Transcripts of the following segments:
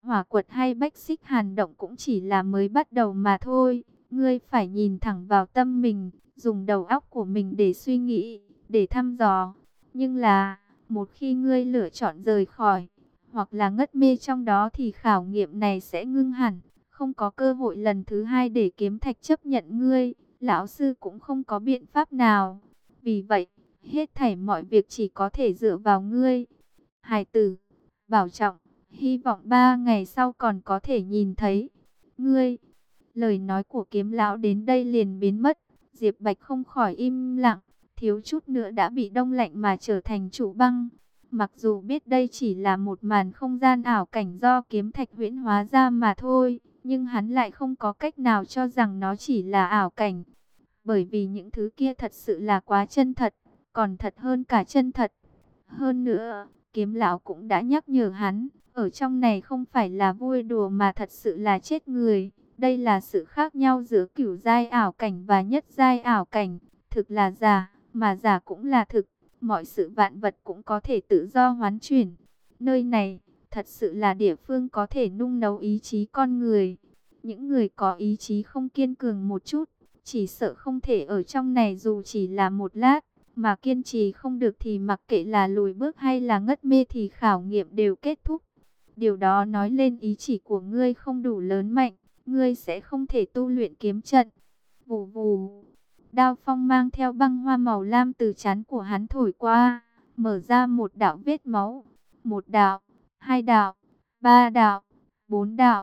Hỏa quật hay Bách Xích Hàn Động cũng chỉ là mới bắt đầu mà thôi. Ngươi phải nhìn thẳng vào tâm mình, dùng đầu óc của mình để suy nghĩ, để thăm dò. Nhưng là, một khi ngươi lựa chọn rời khỏi, hoặc là ngất mê trong đó thì khảo nghiệm này sẽ ngưng hẳn. Không có cơ hội lần thứ hai để kiếm thạch chấp nhận ngươi, lão sư cũng không có biện pháp nào. Vì vậy, hết thảy mọi việc chỉ có thể dựa vào ngươi. Hài tử, bảo trọng, hy vọng 3 ngày sau còn có thể nhìn thấy ngươi. Lời nói của Kiếm lão đến đây liền biến mất. Diệp Bạch không khỏi im lặng, thiếu chút nữa đã bị đông lạnh mà trở thành trụ băng. Mặc dù biết đây chỉ là một màn không gian ảo cảnh do kiếm thạch huyễn hóa ra mà thôi, nhưng hắn lại không có cách nào cho rằng nó chỉ là ảo cảnh. Bởi vì những thứ kia thật sự là quá chân thật, còn thật hơn cả chân thật. Hơn nữa, Kiếm lão cũng đã nhắc nhở hắn, ở trong này không phải là vui đùa mà thật sự là chết người. Đây là sự khác nhau giữa cửu giai ảo cảnh và nhất giai ảo cảnh. Thực là giả, mà giả cũng là thực. Mọi sự vạn vật cũng có thể tự do hoán chuyển. Nơi này, thật sự là địa phương có thể nung nấu ý chí con người. Những người có ý chí không kiên cường một chút, chỉ sợ không thể ở trong này dù chỉ là một lát. Mà kiên trì không được thì mặc kệ là lùi bước hay là ngất mê thì khảo nghiệm đều kết thúc. Điều đó nói lên ý chỉ của ngươi không đủ lớn mạnh, ngươi sẽ không thể tu luyện kiếm trận. Vù vù, đao phong mang theo băng hoa màu lam từ trán của hắn thổi qua, mở ra một đạo vết máu. Một đạo, hai đạo, ba đạo, bốn đạo,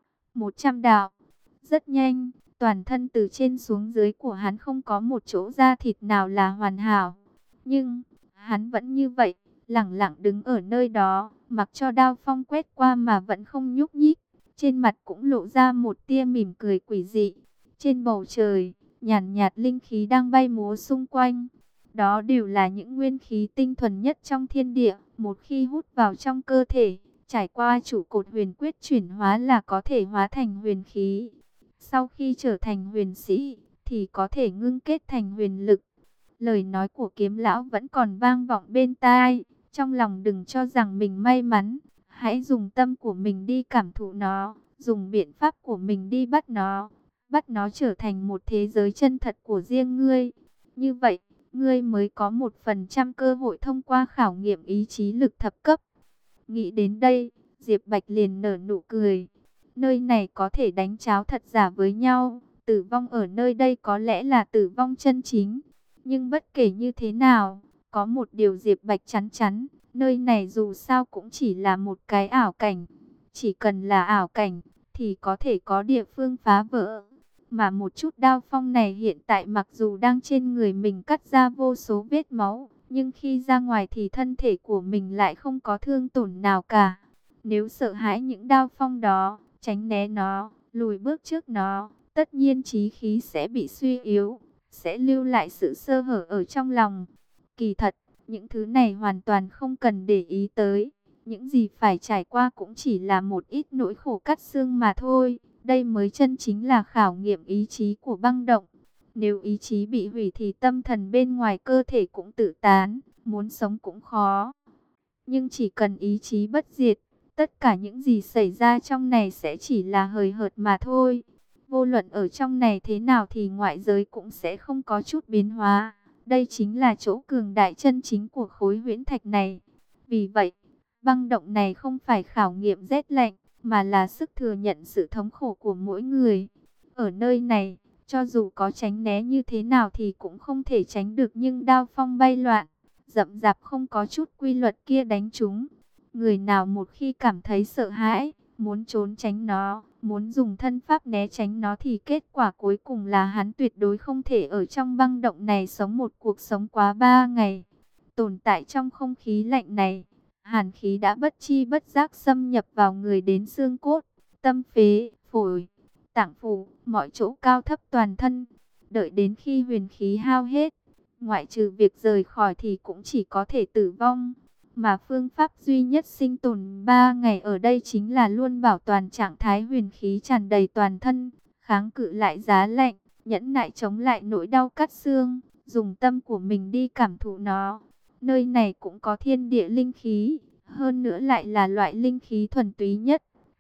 100 đạo. Rất nhanh, toàn thân từ trên xuống dưới của hắn không có một chỗ da thịt nào là hoàn hảo. Nhưng, hắn vẫn như vậy, lẳng lặng đứng ở nơi đó, mặc cho đao phong quét qua mà vẫn không nhúc nhích. Trên mặt cũng lộ ra một tia mỉm cười quỷ dị. Trên bầu trời, nhàn nhạt linh khí đang bay múa xung quanh. Đó đều là những nguyên khí tinh thuần nhất trong thiên địa. Một khi hút vào trong cơ thể, trải qua trụ cột huyền quyết chuyển hóa là có thể hóa thành huyền khí. Sau khi trở thành huyền sĩ, thì có thể ngưng kết thành huyền lực. Lời nói của Kiếm lão vẫn còn vang vọng bên tai. Trong lòng đừng cho rằng mình may mắn. Hãy dùng tâm của mình đi cảm thụ nó. Dùng biện pháp của mình đi bắt nó. Bắt nó trở thành một thế giới chân thật của riêng ngươi. Như vậy, ngươi mới có 1% cơ hội thông qua khảo nghiệm ý chí lực thập cấp. Nghĩ đến đây, Diệp Bạch liền nở nụ cười. Nơi này có thể đánh tráo thật giả với nhau. Tử vong ở nơi đây có lẽ là tử vong chân chính. Nhưng bất kể như thế nào, có một điều Diệp Bạch chắn chắn. Nơi này dù sao cũng chỉ là một cái ảo cảnh. Chỉ cần là ảo cảnh, thì có thể có địa phương phá vỡ. Mà một chút đao phong này hiện tại mặc dù đang trên người mình cắt ra vô số vết máu, nhưng khi ra ngoài thì thân thể của mình lại không có thương tổn nào cả. Nếu sợ hãi những đao phong đó, tránh né nó, lùi bước trước nó, tất nhiên chí khí sẽ bị suy yếu, sẽ lưu lại sự sơ hở ở trong lòng. Kỳ thật, những thứ này hoàn toàn không cần để ý tới. Những gì phải trải qua cũng chỉ là một ít nỗi khổ cắt xương mà thôi. Đây mới chân chính là khảo nghiệm ý chí của băng động. Nếu ý chí bị hủy thì tâm thần bên ngoài cơ thể cũng tự tán, muốn sống cũng khó. Nhưng chỉ cần ý chí bất diệt, tất cả những gì xảy ra trong này sẽ chỉ là hời hợt mà thôi. Vô luận ở trong này thế nào thì ngoại giới cũng sẽ không có chút biến hóa. Đây chính là chỗ cường đại chân chính của khối huyễn thạch này. Vì vậy, băng động này không phải khảo nghiệm rét lạnh, mà là sức thừa nhận sự thống khổ của mỗi người. Ở nơi này, cho dù có tránh né như thế nào thì cũng không thể tránh được nhưng đao phong bay loạn, rậm rạp không có chút quy luật kia đánh trúng. Người nào một khi cảm thấy sợ hãi, muốn trốn tránh nó, muốn dùng thân pháp né tránh nó thì kết quả cuối cùng là hắn tuyệt đối không thể ở trong băng động này sống một cuộc sống quá 3 ngày. Tồn tại trong không khí lạnh này, hàn khí đã bất chi bất giác xâm nhập vào người đến xương cốt, tâm phế, phổi, tạng phủ, mọi chỗ cao thấp toàn thân. Đợi đến khi huyền khí hao hết, ngoại trừ việc rời khỏi thì cũng chỉ có thể tử vong. Mà phương pháp duy nhất sinh tồn 3 ngày ở đây chính là luôn bảo toàn trạng thái huyền khí tràn đầy toàn thân, kháng cự lại giá lạnh, nhẫn nại chống lại nỗi đau cắt xương, dùng tâm của mình đi cảm thụ nó. Nơi này cũng có thiên địa linh khí, hơn nữa lại là loại linh khí thuần túy nhất.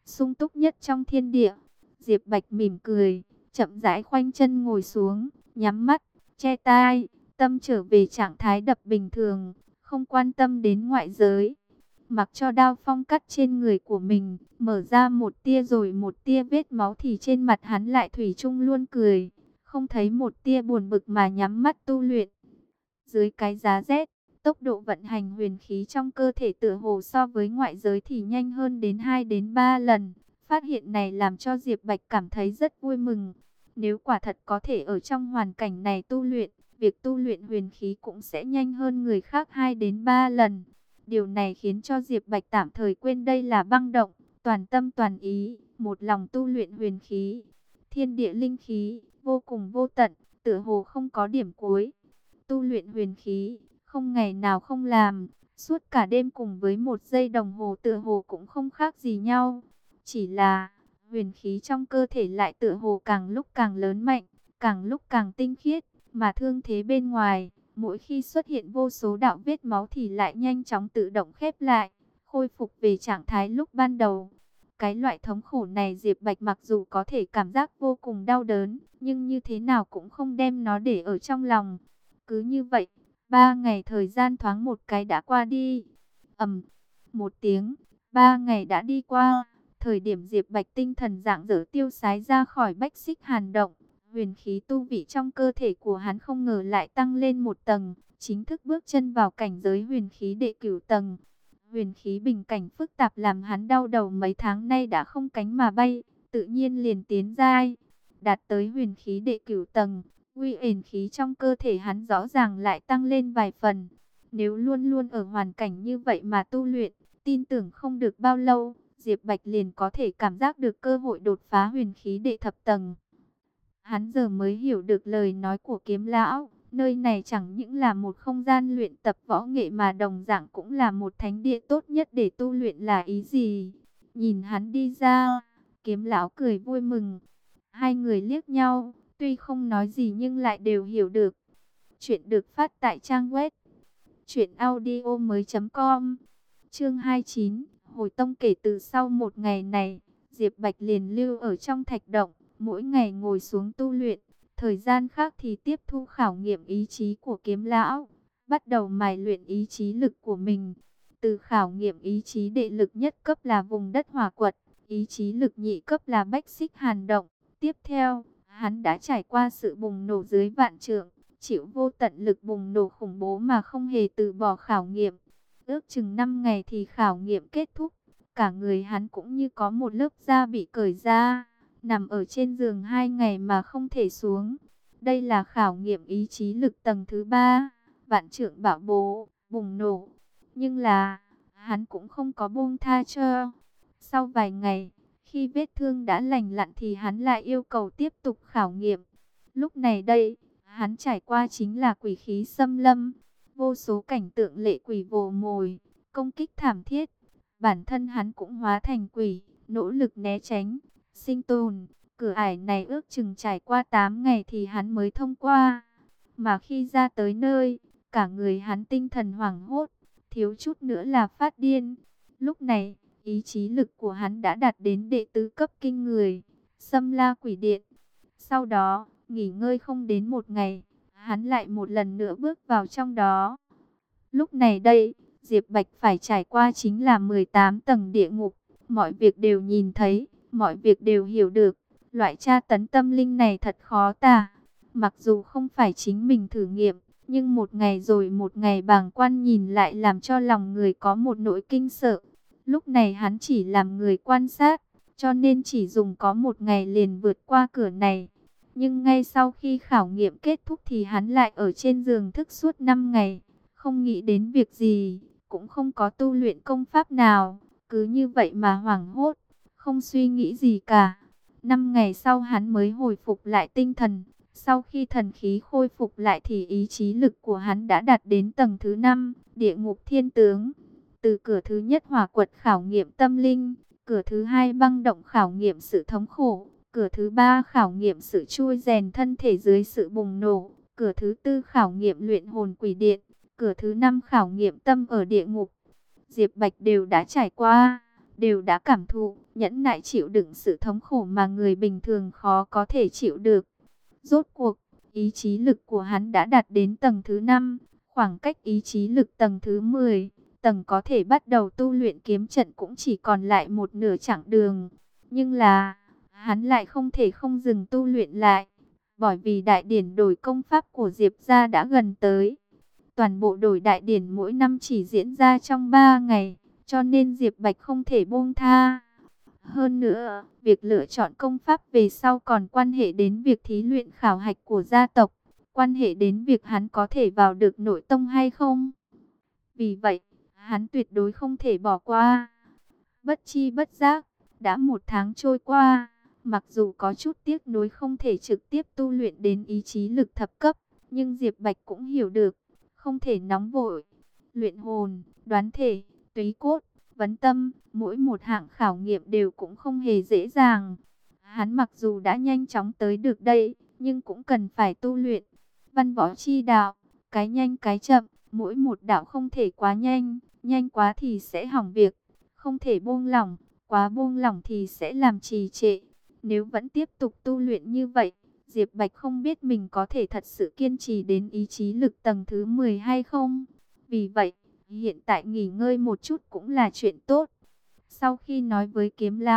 sung túc nhất trong thiên địa. Diệp Bạch mỉm cười, chậm rãi khoanh chân ngồi xuống, nhắm mắt, che tai, tâm trở về trạng thái đập bình thường, không quan tâm đến ngoại giới. Mặc cho đao phong cắt trên người của mình, mở ra một tia rồi một tia vết máu thì trên mặt hắn lại thủy chung luôn cười, không thấy một tia buồn bực mà nhắm mắt tu luyện. Dưới cái giá rét, tốc độ vận hành huyền khí trong cơ thể tựa hồ so với ngoại giới thì nhanh hơn đến 2 đến 3 lần. Phát hiện này làm cho Diệp Bạch cảm thấy rất vui mừng. Nếu quả thật có thể ở trong hoàn cảnh này tu luyện, việc tu luyện huyền khí cũng sẽ nhanh hơn người khác 2 đến 3 lần. Điều này khiến cho Diệp Bạch tạm thời quên đây là băng động, toàn tâm toàn ý, một lòng tu luyện huyền khí. Thiên địa linh khí, vô cùng vô tận, tựa hồ không có điểm cuối. Tu luyện huyền khí, không ngày nào không làm, suốt cả đêm cùng với 1 giây đồng hồ tựa hồ cũng không khác gì nhau. Chỉ là, huyền khí trong cơ thể lại tựa hồ càng lúc càng lớn mạnh, càng lúc càng tinh khiết, mà thương thế bên ngoài, mỗi khi xuất hiện vô số đạo vết máu thì lại nhanh chóng tự động khép lại, khôi phục về trạng thái lúc ban đầu. Cái loại thống khổ này Diệp Bạch mặc dù có thể cảm giác vô cùng đau đớn, nhưng như thế nào cũng không đem nó để ở trong lòng. Cứ như vậy, 3 ngày thời gian thoáng một cái đã qua đi. Một tiếng, 3 ngày đã đi qua. Thời điểm Diệp Bạch tinh thần rạng rỡ tiêu sái ra khỏi Bách Xích Hàn Động, huyền khí tu vị trong cơ thể của hắn không ngờ lại tăng lên 1 tầng, chính thức bước chân vào cảnh giới huyền khí đệ cửu tầng. Huyền khí bình cảnh phức tạp làm hắn đau đầu mấy tháng nay đã không cánh mà bay, tự nhiên liền tiến giai, đạt tới huyền khí đệ cửu tầng. Uy ẩn khí trong cơ thể hắn rõ ràng lại tăng lên vài phần. Nếu luôn luôn ở hoàn cảnh như vậy mà tu luyện, tin tưởng không được bao lâu, Diệp Bạch liền có thể cảm giác được cơ hội đột phá huyền khí đệ thập tầng. Hắn giờ mới hiểu được lời nói của Kiếm lão, nơi này chẳng những là một không gian luyện tập võ nghệ mà đồng dạng cũng là một thánh địa tốt nhất để tu luyện là ý gì. Nhìn hắn đi ra, Kiếm lão cười vui mừng. Hai người liếc nhau, tuy không nói gì nhưng lại đều hiểu được. Chuyện được phát tại trang web truyệnaudiomoi.com. Chương 29, hồi tông. Kể từ sau 1 ngày này, Diệp Bạch liền lưu ở trong thạch động, mỗi ngày ngồi xuống tu luyện, thời gian khác thì tiếp thu khảo nghiệm ý chí của Kiếm lão, bắt đầu mài luyện ý chí lực của mình. Từ khảo nghiệm ý chí đệ lực nhất cấp là vùng đất hỏa quật, ý chí lực nhị cấp là Bách Xích Hàn Động. Tiếp theo, hắn đã trải qua sự bùng nổ dưới vạn trượng, chịu vô tận lực bùng nổ khủng bố mà không hề từ bỏ khảo nghiệm. Ước chừng 5 ngày thì khảo nghiệm kết thúc, cả người hắn cũng như có một lớp da bị cởi ra, nằm ở trên giường 2 ngày mà không thể xuống. Đây là khảo nghiệm ý chí lực tầng thứ 3, vạn trượng bạo bố, bùng nổ. Nhưng là, hắn cũng không có buông tha cho. Sau vài ngày, khi vết thương đã lành lặn thì hắn lại yêu cầu tiếp tục khảo nghiệm. Lúc này đây, hắn trải qua chính là quỷ khí xâm lâm, vô số cảnh tượng lệ quỷ vồ mồi, công kích thảm thiết. Bản thân hắn cũng hóa thành quỷ, nỗ lực né tránh, sinh tồn. Cửa ải này ước chừng trải qua 8 ngày thì hắn mới thông qua. Mà khi ra tới nơi, cả người hắn tinh thần hoảng hốt, thiếu chút nữa là phát điên. Lúc này, ý chí lực của hắn đã đạt đến đệ tứ cấp kinh người, Xâm La Quỷ Điện. Sau đó, nghỉ ngơi không đến 1 ngày, hắn lại một lần nữa bước vào trong đó. Lúc này đây, Diệp Bạch phải trải qua chính là 18 tầng địa ngục. Mọi việc đều nhìn thấy, mọi việc đều hiểu được. Loại tra tấn tâm linh này thật khó tả. Mặc dù không phải chính mình thử nghiệm, nhưng 1 ngày rồi 1 ngày bàng quan nhìn lại làm cho lòng người có một nỗi kinh sợ. Lúc này hắn chỉ làm người quan sát, cho nên chỉ dùng có 1 ngày liền vượt qua cửa này. Nhưng ngay sau khi khảo nghiệm kết thúc thì hắn lại ở trên giường thức suốt 5 ngày. Không nghĩ đến việc gì, cũng không có tu luyện công pháp nào. Cứ như vậy mà hoảng hốt, không suy nghĩ gì cả. 5 ngày sau hắn mới hồi phục lại tinh thần. Sau khi thần khí khôi phục lại thì ý chí lực của hắn đã đạt đến tầng thứ 5, địa ngục thiên tướng. Từ cửa thứ nhất hỏa quật khảo nghiệm tâm linh, cửa thứ 2 băng động khảo nghiệm sự thống khổ, cửa thứ 3 khảo nghiệm sự chui rèn thân thể dưới sự bùng nổ, cửa thứ 4 khảo nghiệm luyện hồn quỷ điện, cửa thứ 5 khảo nghiệm tâm ở địa ngục. Diệp Bạch đều đã trải qua, đều đã cảm thụ, nhẫn nại chịu đựng sự thống khổ mà người bình thường khó có thể chịu được. Rốt cuộc, ý chí lực của hắn đã đạt đến tầng thứ 5, khoảng cách ý chí lực tầng thứ 10, tầng có thể bắt đầu tu luyện kiếm trận cũng chỉ còn lại một nửa chặng đường. Nhưng là, hắn lại không thể không dừng tu luyện lại, bởi vì đại điển đổi công pháp của Diệp gia đã gần tới. Toàn bộ đổi đại điển mỗi năm chỉ diễn ra trong 3 ngày, cho nên Diệp Bạch không thể buông tha. Hơn nữa, việc lựa chọn công pháp về sau còn quan hệ đến việc thí luyện khảo hạch của gia tộc, quan hệ đến việc hắn có thể vào được nội tông hay không. Vì vậy, hắn tuyệt đối không thể bỏ qua. Bất chi bất giác, đã 1 tháng trôi qua, mặc dù có chút tiếc nuối không thể trực tiếp tu luyện đến ý chí lực thập cấp, nhưng Diệp Bạch cũng hiểu được, không thể nóng vội. Luyện hồn, đoán thể, túy cốt, vấn tâm, mỗi một hạng khảo nghiệm đều cũng không hề dễ dàng. Hắn mặc dù đã nhanh chóng tới được đây, nhưng cũng cần phải tu luyện. Văn võ chi đạo, cái nhanh cái chậm, mỗi một đạo không thể quá nhanh, nhanh quá thì sẽ hỏng việc, không thể buông lỏng, quá buông lỏng thì sẽ làm trì trệ. Nếu vẫn tiếp tục tu luyện như vậy, Diệp Bạch không biết mình có thể thật sự kiên trì đến ý chí lực tầng thứ 10 hay không. Vì vậy, hiện tại nghỉ ngơi một chút cũng là chuyện tốt. Sau khi nói với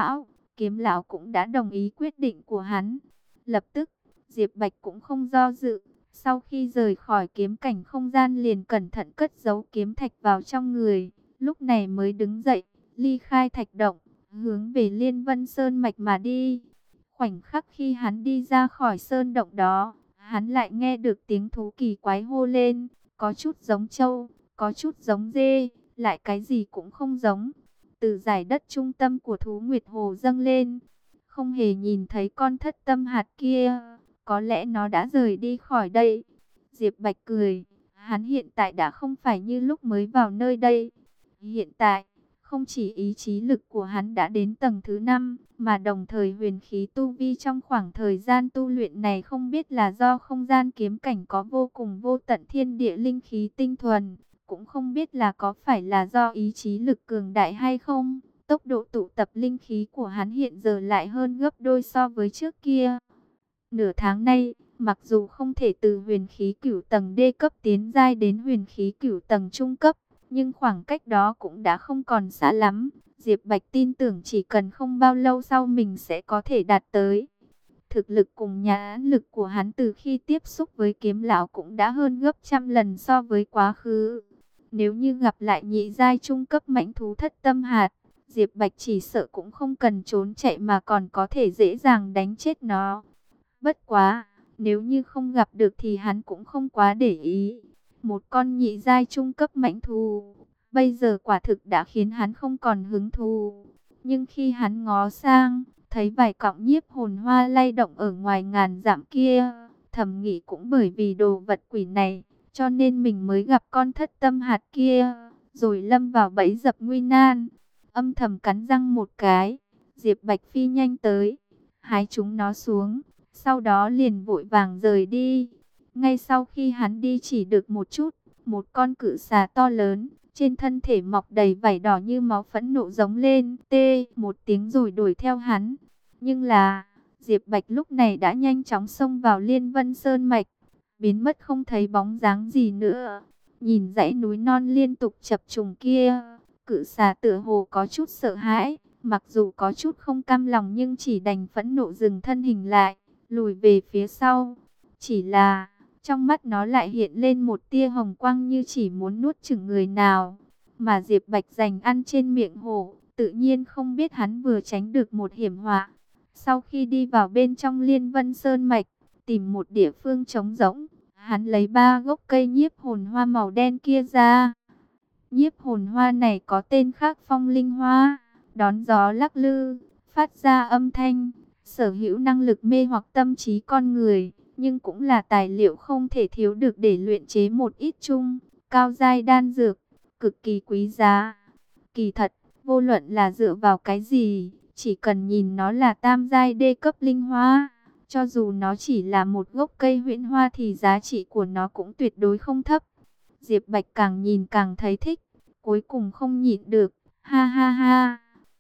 Kiếm lão cũng đã đồng ý quyết định của hắn. Lập tức, Diệp Bạch cũng không do dự. Sau khi rời khỏi kiếm cảnh không gian liền cẩn thận cất giấu kiếm thạch vào trong người. Lúc này mới đứng dậy, ly khai thạch động, hướng về Liên Vân Sơn Mạch mà đi. Khoảnh khắc khi hắn đi ra khỏi sơn động đó, hắn lại nghe được tiếng thú kỳ quái hô lên, có chút giống trâu, có chút giống dê, lại cái gì cũng không giống. Từ giải đất trung tâm của thú Nguyệt Hồ dâng lên, không hề nhìn thấy con thất tâm hạt kia, có lẽ nó đã rời đi khỏi đây. Diệp Bạch cười, hắn hiện tại đã không phải như lúc mới vào nơi đây. Hiện tại, không chỉ ý chí lực của hắn đã đến tầng thứ 5, mà đồng thời huyền khí tu vi trong khoảng thời gian tu luyện này không biết là do không gian kiếm cảnh có vô cùng vô tận thiên địa linh khí tinh thuần, cũng không biết là có phải là do ý chí lực cường đại hay không. Tốc độ tụ tập linh khí của hắn hiện giờ lại hơn gấp đôi so với trước kia. Nửa tháng nay, mặc dù không thể từ huyền khí cửu tầng D cấp tiến giai đến huyền khí cửu tầng trung cấp, nhưng khoảng cách đó cũng đã không còn xa lắm. Diệp Bạch tin tưởng chỉ cần không bao lâu sau mình sẽ có thể đạt tới. Thực lực cùng nhãn lực của hắn từ khi tiếp xúc với kiếm lão cũng đã hơn gấp trăm lần so với quá khứ. Nếu như gặp lại nhị giai trung cấp mãnh thú thất tâm hạt, Diệp Bạch chỉ sợ cũng không cần trốn chạy mà còn có thể dễ dàng đánh chết nó. Bất quá, nếu như không gặp được thì hắn cũng không quá để ý. Một con nhị giai trung cấp mãnh thú, bây giờ quả thực đã khiến hắn không còn hứng thú. Nhưng khi hắn ngó sang, thấy vài cọng nhiếp hồn hoa lay động ở ngoài ngàn dặm kia, thầm nghĩ cũng bởi vì đồ vật quỷ này, cho nên mình mới gặp con thất tâm hạt kia, rồi lâm vào bẫy dập nguy nan. Âm thầm cắn răng một cái, Diệp Bạch phi nhanh tới, hái chúng nó xuống, sau đó liền vội vàng rời đi. Ngay sau khi hắn đi chỉ được một chút, một con cự xà to lớn, trên thân thể mọc đầy vảy đỏ như máu phẫn nộ giống lên, tê một tiếng rồi đuổi theo hắn. Nhưng là, Diệp Bạch lúc này đã nhanh chóng xông vào Liên Vân Sơn Mạch, biến mất không thấy bóng dáng gì nữa. Nhìn dãy núi non liên tục chập trùng kia, cự xà tựa hồ có chút sợ hãi, mặc dù có chút không cam lòng nhưng chỉ đành phẫn nộ dừng thân hình lại, lùi về phía sau. Chỉ là, trong mắt nó lại hiện lên một tia hồng quang như chỉ muốn nuốt chửng người nào. Mà Diệp Bạch dành ăn trên miệng hổ, tự nhiên không biết hắn vừa tránh được một hiểm họa. Sau khi đi vào bên trong Liên Vân Sơn Mạch, tìm một địa phương trống rỗng, hắn lấy 3 gốc cây nhiếp hồn hoa màu đen kia ra. Nhiếp hồn hoa này có tên khác Phong Linh Hoa, đón gió lắc lư, phát ra âm thanh, sở hữu năng lực mê hoặc tâm trí con người, nhưng cũng là tài liệu không thể thiếu được để luyện chế một ít chung, cao giai đan dược, cực kỳ quý giá. Kỳ thật, vô luận là dựa vào cái gì, chỉ cần nhìn nó là tam giai đê cấp linh hoa, cho dù nó chỉ là một gốc cây huyễn hoa thì giá trị của nó cũng tuyệt đối không thấp. Diệp Bạch càng nhìn càng thấy thích, cuối cùng không nhịn được, ha ha ha.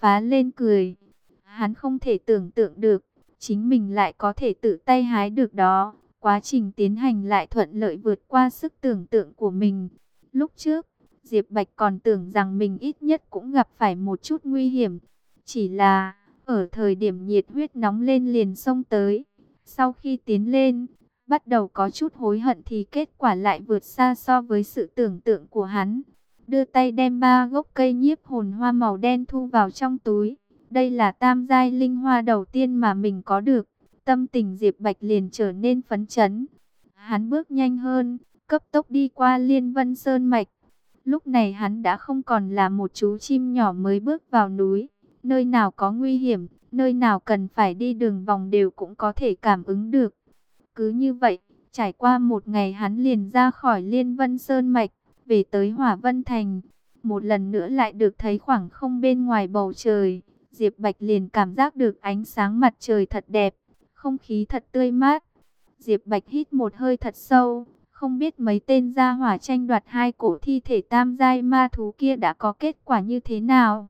phá lên cười. Hắn không thể tưởng tượng được, chính mình lại có thể tự tay hái được đó. Quá trình tiến hành lại thuận lợi vượt qua sức tưởng tượng của mình. Lúc trước, Diệp Bạch còn tưởng rằng mình ít nhất cũng gặp phải một chút nguy hiểm. Chỉ là, ở thời điểm nhiệt huyết nóng lên liền xông tới. Sau khi tiến lên, bắt đầu có chút hối hận thì kết quả lại vượt xa so với sự tưởng tượng của hắn. Đưa tay đem 3 gốc cây nhiếp hồn hoa màu đen thu vào trong túi. Đây là tam giai linh hoa đầu tiên mà mình có được. Tâm tình Diệp Bạch liền trở nên phấn chấn. Hắn bước nhanh hơn, cấp tốc đi qua Liên Vân Sơn Mạch. Lúc này hắn đã không còn là một chú chim nhỏ mới bước vào núi. Nơi nào có nguy hiểm, nơi nào cần phải đi đường vòng đều cũng có thể cảm ứng được. Cứ như vậy, trải qua một ngày hắn liền ra khỏi Liên Vân Sơn Mạch, về tới Hỏa Vân Thành. Một lần nữa lại được thấy khoảng không bên ngoài bầu trời. Diệp Bạch liền cảm giác được ánh sáng mặt trời thật đẹp, không khí thật tươi mát. Diệp Bạch hít một hơi thật sâu, không biết mấy tên gia hỏa tranh đoạt 2 cổ thi thể tam giai ma thú kia đã có kết quả như thế nào.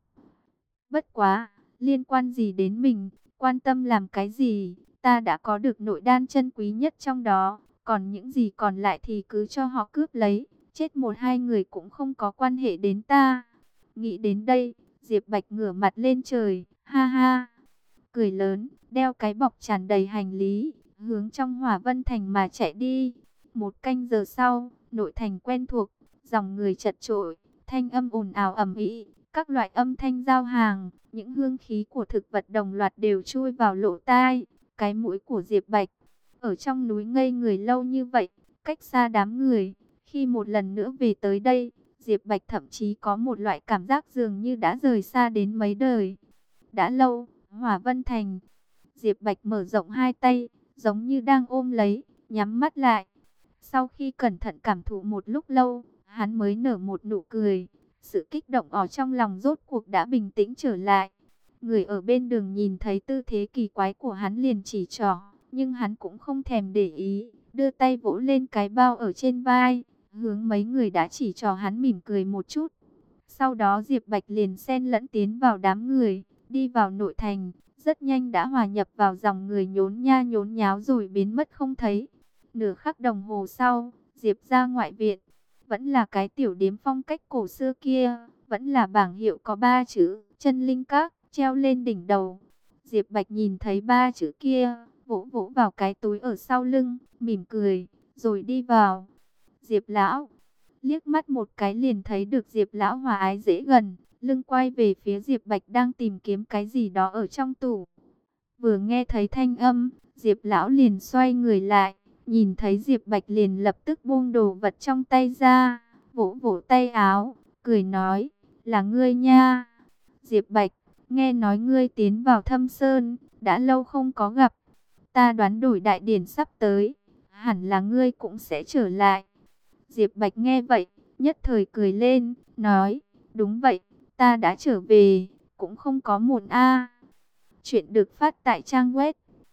Bất quá, liên quan gì đến mình, quan tâm làm cái gì, ta đã có được nội đan chân quý nhất trong đó, còn những gì còn lại thì cứ cho họ cướp lấy, chết 1-2 người cũng không có quan hệ đến ta. Nghĩ đến đây, Diệp Bạch ngửa mặt lên trời, ha ha, cười lớn, đeo cái bọc tràn đầy hành lý, hướng trong Hỏa Vân Thành mà chạy đi. 1 canh giờ sau, nội thành quen thuộc, dòng người chật chội, thanh âm ồn ào ầm ĩ, các loại âm thanh giao hàng, những hương khí của thực vật đồng loạt đều chui vào lỗ tai. Cái mũi của Diệp Bạch ở trong núi ngây người lâu như vậy, cách xa đám người, khi một lần nữa về tới đây, Diệp Bạch thậm chí có một loại cảm giác dường như đã rời xa đến mấy đời. Đã lâu, Hỏa Vân Thành. Diệp Bạch mở rộng 2 tay, giống như đang ôm lấy, nhắm mắt lại. Sau khi cẩn thận cảm thụ một lúc lâu, hắn mới nở một nụ cười. Sự kích động ở trong lòng rốt cuộc đã bình tĩnh trở lại. Người ở bên đường nhìn thấy tư thế kỳ quái của hắn liền chỉ trỏ, nhưng hắn cũng không thèm để ý, đưa tay vỗ lên cái bao ở trên vai, hướng mấy người đã chỉ trỏ hắn mỉm cười một chút. Sau đó Diệp Bạch liền xen lẫn tiến vào đám người, đi vào nội thành, rất nhanh đã hòa nhập vào dòng người nhốn nha nhốn nháo rồi biến mất không thấy. Nửa khắc đồng hồ sau, Diệp ra ngoại viện, vẫn là cái tiểu điếm phong cách cổ xưa kia, vẫn là bảng hiệu có 3 chữ Chân Linh Các treo lên đỉnh đầu. Diệp Bạch nhìn thấy 3 chữ kia, vỗ vỗ vào cái túi ở sau lưng, mỉm cười, rồi đi vào. Diệp lão, liếc mắt một cái liền thấy được Diệp lão hòa ái dễ gần, lưng quay về phía Diệp Bạch đang tìm kiếm cái gì đó ở trong tủ. Vừa nghe thấy thanh âm, Diệp lão liền xoay người lại, nhìn thấy Diệp Bạch liền lập tức buông đồ vật trong tay ra, vỗ vỗ tay áo, cười nói, là ngươi nha. Diệp Bạch, nghe nói ngươi tiến vào Thâm Sơn, đã lâu không có gặp. Ta đoán đổi đại điển sắp tới, hẳn là ngươi cũng sẽ trở lại. Diệp Bạch nghe vậy, nhất thời cười lên, nói, đúng vậy, ta đã trở về, cũng không có muộn a. Chuyện được phát tại trang web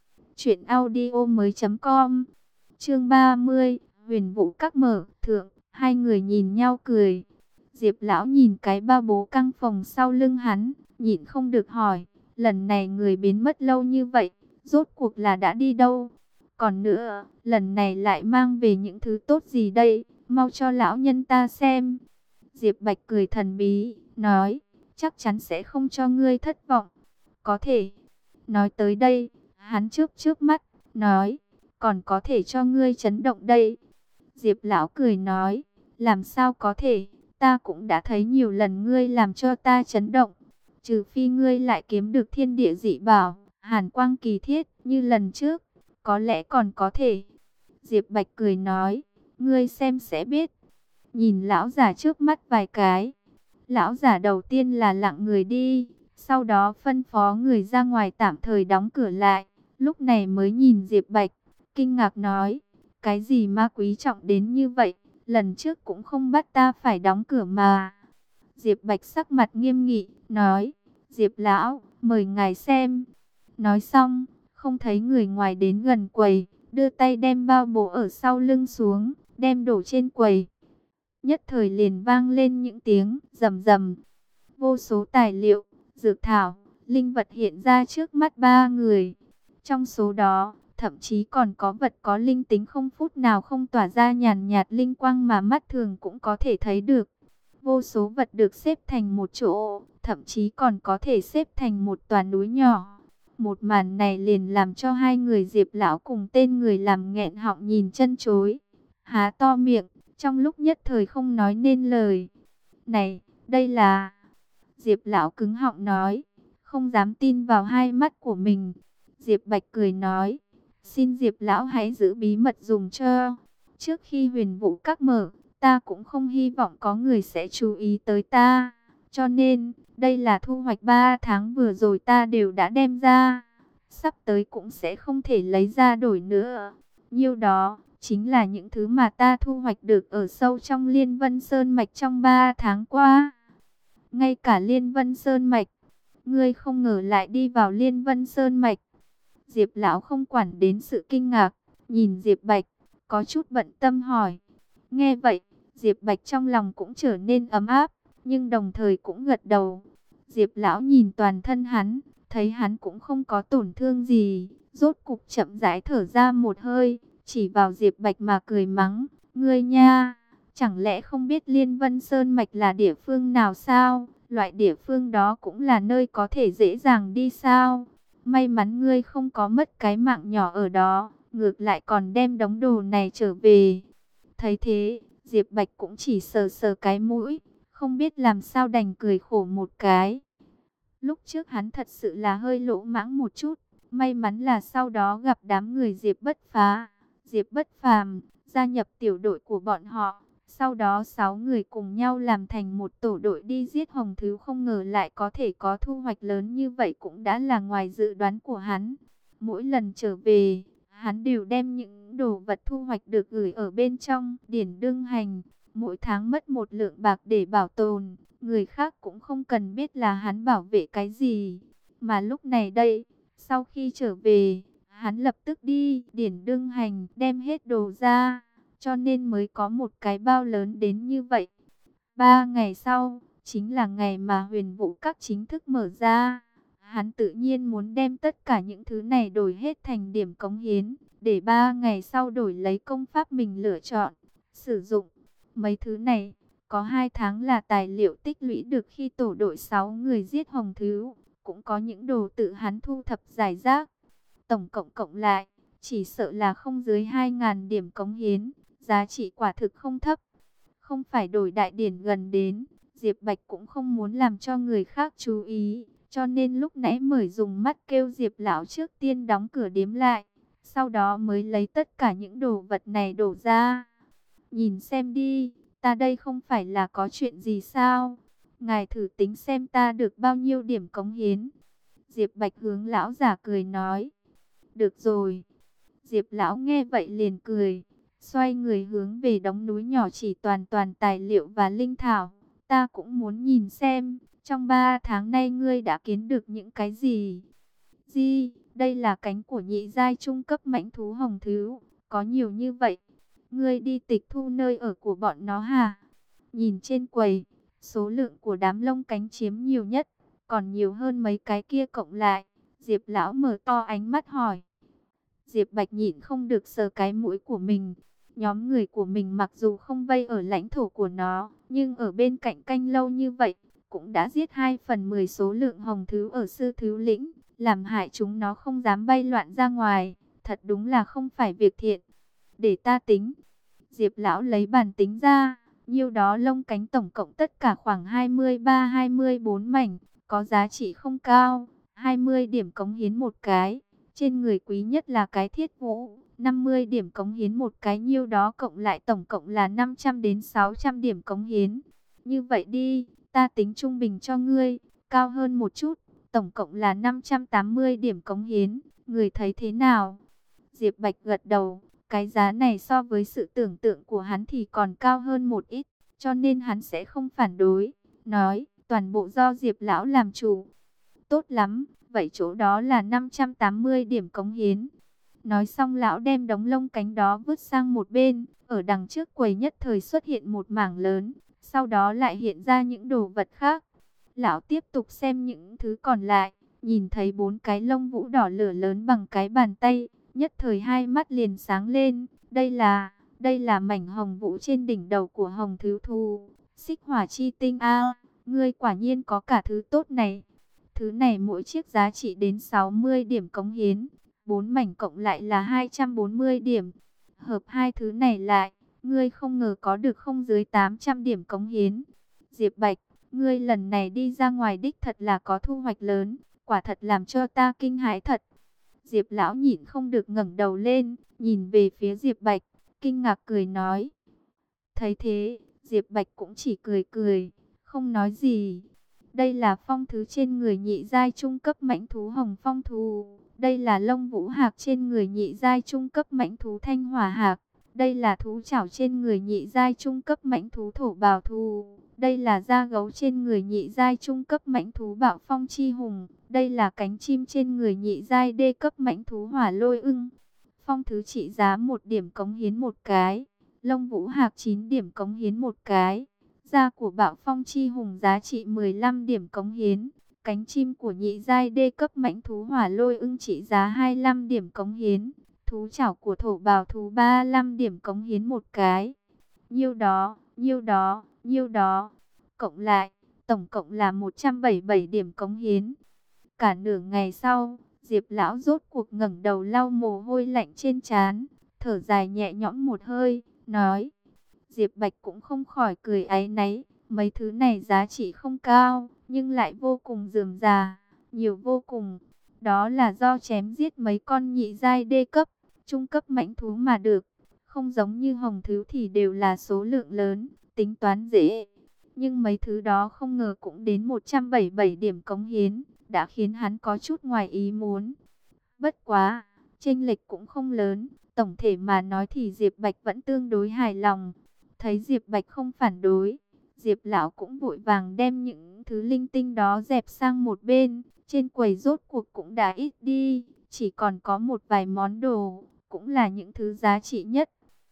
truyệnaudiomoi.com. Chương 30, Huyền Vũ Các mở thượng, hai người nhìn nhau cười. Diệp lão nhìn cái ba bố căng phòng sau lưng hắn, nhịn không được hỏi, lần này người biến mất lâu như vậy, rốt cuộc là đã đi đâu? Còn nữa, lần này lại mang về những thứ tốt gì đây? Mau cho lão nhân ta xem. Diệp Bạch cười thần bí, nói, chắc chắn sẽ không cho ngươi thất vọng. Có thể. Nói tới đây, hắn trước mắt, nói, còn có thể cho ngươi chấn động đây. Diệp lão cười nói, làm sao có thể, ta cũng đã thấy nhiều lần ngươi làm cho ta chấn động. Trừ phi ngươi lại kiếm được thiên địa dị bảo, hàn quang kỳ thiết như lần trước, có lẽ còn có thể. Diệp Bạch cười nói, ngươi xem sẽ biết. Nhìn lão già trước mắt vài cái. Lão già đầu tiên là lặng người đi, sau đó phân phó người ra ngoài tạm thời đóng cửa lại. Lúc này mới nhìn Diệp Bạch, kinh ngạc nói, cái gì ma quý trọng đến như vậy, lần trước cũng không bắt ta phải đóng cửa mà. Diệp Bạch sắc mặt nghiêm nghị, nói, Diệp lão, mời ngài xem. Nói xong, không thấy người ngoài đến gần quầy, đưa tay đem bao bố ở sau lưng xuống, đem đổ trên quầy. Nhất thời liền vang lên những tiếng rầm rầm. Vô số tài liệu, dược thảo, linh vật hiện ra trước mắt ba người. Trong số đó, thậm chí còn có vật có linh tính không phút nào không tỏa ra nhàn nhạt linh quang mà mắt thường cũng có thể thấy được. Vô số vật được xếp thành một chỗ, thậm chí còn có thể xếp thành một tòa núi nhỏ. Một màn này liền làm cho hai người Diệp lão cùng tên người làm nghẹn họng nhìn chân chối, há to miệng, trong lúc nhất thời không nói nên lời. Này, đây là... Diệp lão cứng họng nói, không dám tin vào hai mắt của mình. Diệp Bạch cười nói, xin Diệp lão hãy giữ bí mật dùng cho. Trước khi Huyền Vũ Các mở, ta cũng không hy vọng có người sẽ chú ý tới ta. Cho nên, đây là thu hoạch 3 tháng vừa rồi ta đều đã đem ra. Sắp tới cũng sẽ không thể lấy ra đổi nữa. Nhiêu đó, chính là những thứ mà ta thu hoạch được ở sâu trong Liên Vân Sơn Mạch trong 3 tháng qua. Ngay cả Liên Vân Sơn Mạch, ngươi không ngờ lại đi vào Liên Vân Sơn Mạch. Diệp lão không quản đến sự kinh ngạc, nhìn Diệp Bạch, có chút bận tâm hỏi. Nghe vậy, Diệp Bạch trong lòng cũng trở nên ấm áp, nhưng đồng thời cũng gật đầu. Diệp lão nhìn toàn thân hắn, thấy hắn cũng không có tổn thương gì, rốt cục chậm rãi thở ra một hơi, chỉ vào Diệp Bạch mà cười mắng, ngươi nha, chẳng lẽ không biết Liên Vân Sơn Mạch là địa phương nào sao? Loại địa phương đó cũng là nơi có thể dễ dàng đi sao? May mắn ngươi không có mất cái mạng nhỏ ở đó, ngược lại còn đem đống đồ này trở về. Thấy thế, Diệp Bạch cũng chỉ sờ sờ cái mũi, không biết làm sao đành cười khổ một cái. Lúc trước hắn thật sự là hơi lỗ mãng một chút, may mắn là sau đó gặp đám người Diệp Bất Phá, Diệp Bất Phàm, gia nhập tiểu đội của bọn họ. Sau đó 6 người cùng nhau làm thành một tổ đội đi giết hồng thú, không ngờ lại có thể có thu hoạch lớn như vậy cũng đã là ngoài dự đoán của hắn. Mỗi lần trở về, hắn đều đem những đồ vật thu hoạch được gửi ở bên trong điển đương hành. Mỗi tháng mất một lượng bạc để bảo tồn, người khác cũng không cần biết là hắn bảo vệ cái gì. Mà lúc này đây, sau khi trở về, hắn lập tức đi điển đương hành đem hết đồ ra, cho nên mới có một cái bao lớn đến như vậy. 3 ngày sau, chính là ngày mà Huyền Vũ Các chính thức mở ra. Hắn tự nhiên muốn đem tất cả những thứ này đổi hết thành điểm cống hiến, để 3 ngày sau đổi lấy công pháp mình lựa chọn, sử dụng. Mấy thứ này, có 2 tháng là tài liệu tích lũy được khi tổ đội 6 người giết hồng thú, cũng có những đồ tự hắn thu thập giải rác. Tổng cộng lại, chỉ sợ là không dưới 2.000 điểm cống hiến, giá trị quả thực không thấp. Không phải đổi đại điển gần đến, Diệp Bạch cũng không muốn làm cho người khác chú ý, cho nên lúc nãy mới dùng mắt kêu Diệp lão trước tiên đóng cửa điếm lại, sau đó mới lấy tất cả những đồ vật này đổ ra. Nhìn xem đi, ta đây không phải là có chuyện gì sao? Ngài thử tính xem ta được bao nhiêu điểm cống hiến. Diệp Bạch hướng lão giả cười nói. Được rồi. Diệp lão nghe vậy liền cười, xoay người hướng về đống núi nhỏ chỉ toàn tài liệu và linh thảo. Ta cũng muốn nhìn xem, trong 3 tháng nay ngươi đã kiếm được những cái gì? Đây là cánh của nhị giai trung cấp mãnh thú hồng thú, có nhiều như vậy. Ngươi đi tịch thu nơi ở của bọn nó hả? Nhìn trên quầy, số lượng của đám lông cánh chiếm nhiều nhất, còn nhiều hơn mấy cái kia cộng lại. Diệp lão mở to ánh mắt hỏi. Diệp Bạch nhịn không được sờ cái mũi của mình. Nhóm người của mình mặc dù không vây ở lãnh thổ của nó, nhưng ở bên cạnh canh lâu như vậy, cũng đã giết 2/10 số lượng hồng thú ở sư thú lĩnh, làm hại chúng nó không dám bay loạn ra ngoài. Thật đúng là không phải việc thiện. Để ta tính. Diệp lão lấy bàn tính ra, nhiêu đó lông cánh tổng cộng tất cả khoảng 23-24 mảnh, có giá trị không cao, 20 điểm cống hiến một cái. Trên người quý nhất là cái thiết vũ, 50 điểm cống hiến một cái, nhiêu đó cộng lại tổng cộng là 500 đến 600 điểm cống hiến. Như vậy đi, ta tính trung bình cho ngươi, cao hơn một chút, tổng cộng là 580 điểm cống hiến, người thấy thế nào? Diệp Bạch gật đầu, cái giá này so với sự tưởng tượng của hắn thì còn cao hơn một ít, cho nên hắn sẽ không phản đối, nói, toàn bộ do Diệp lão làm chủ. Tốt lắm, vậy chỗ đó là 580 điểm cống hiến. Nói xong lão đem đống lông cánh đó vứt sang một bên, ở đằng trước quầy nhất thời xuất hiện một mảng lớn, sau đó lại hiện ra những đồ vật khác. Lão tiếp tục xem những thứ còn lại, nhìn thấy 4 cái lông vũ đỏ lửa lớn bằng cái bàn tay, nhất thời hai mắt liền sáng lên. Đây là mảnh hồng vũ trên đỉnh đầu của hồng thiếu thú, xích hỏa chi tinh a. Ngươi quả nhiên có cả thứ tốt này. Thứ này mỗi chiếc giá trị đến 60 điểm cống hiến, 4 mảnh cộng lại là 240 điểm. Hợp hai thứ này lại, ngươi không ngờ có được không dưới 800 điểm cống hiến. Diệp Bạch, ngươi lần này đi ra ngoài đích thật là có thu hoạch lớn, quả thật làm cho ta kinh hãi thật. Diệp lão nhịn không được ngẩng đầu lên, nhìn về phía Diệp Bạch, kinh ngạc cười nói. Thấy thế, Diệp Bạch cũng chỉ cười cười, không nói gì. Đây là phong thứ trên người nhị giai trung cấp mãnh thú hồng phong thú. Đây là lông vũ hạc trên người nhị giai trung cấp mãnh thú thanh hỏa hạc. Đây là thú chảo trên người nhị giai trung cấp mãnh thú thổ bào thú. Đây là da gấu trên người nhị giai trung cấp mãnh thú bạo phong chi hùng. Đây là cánh chim trên người nhị giai đê cấp mãnh thú hỏa lôi ưng. Phong thứ trị giá 1 điểm cống hiến một cái. Lông vũ hạc 9 điểm cống hiến một cái. Da của bạo phong chi hùng giá trị 15 điểm cống hiến. Cánh chim của nhị giai đê cấp mãnh thú hỏa lôi ưng trị giá 25 điểm cống hiến. Thú chảo của thổ bào thú 35 điểm cống hiến một cái. Nhiêu đó, nhiêu đó, nhiêu đó. Cộng lại, tổng cộng là 177 điểm cống hiến. Cả nửa ngày sau, Diệp lão rốt cuộc ngẩng đầu lau mồ hôi lạnh trên trán, thở dài nhẹ nhõm một hơi, nói. Diệp Bạch cũng không khỏi cười áy náy, mấy thứ này giá trị không cao, nhưng lại vô cùng rườm rà, nhiều vô cùng. Đó là do chém giết mấy con nhị giai đê cấp, trung cấp mãnh thú mà được. Không giống như hồng thứ thì đều là số lượng lớn, tính toán dễ. Nhưng mấy thứ đó không ngờ cũng đến 177 điểm cống hiến, đã khiến hắn có chút ngoài ý muốn. Bất quá, chênh lệch cũng không lớn, tổng thể mà nói thì Diệp Bạch vẫn tương đối hài lòng. Thấy Diệp Bạch không phản đối, Diệp lão cũng vội vàng đem những thứ linh tinh đó dẹp sang một bên. Trên quầy rốt cuộc cũng đã ít đi, chỉ còn có một vài món đồ, cũng là những thứ giá trị nhất.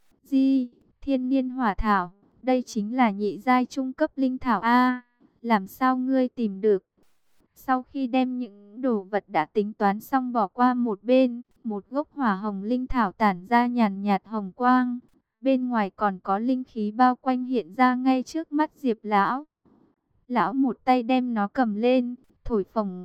Thiên niên hỏa thảo, đây chính là nhị giai trung cấp linh thảo a. Làm sao ngươi tìm được? Sau khi đem những đồ vật đã tính toán xong bỏ qua một bên, một gốc hỏa hồng linh thảo tản ra nhàn nhạt hồng quang. Bên ngoài còn có linh khí bao quanh hiện ra ngay trước mắt Diệp lão. Lão một tay đem nó cầm lên, thổi phồng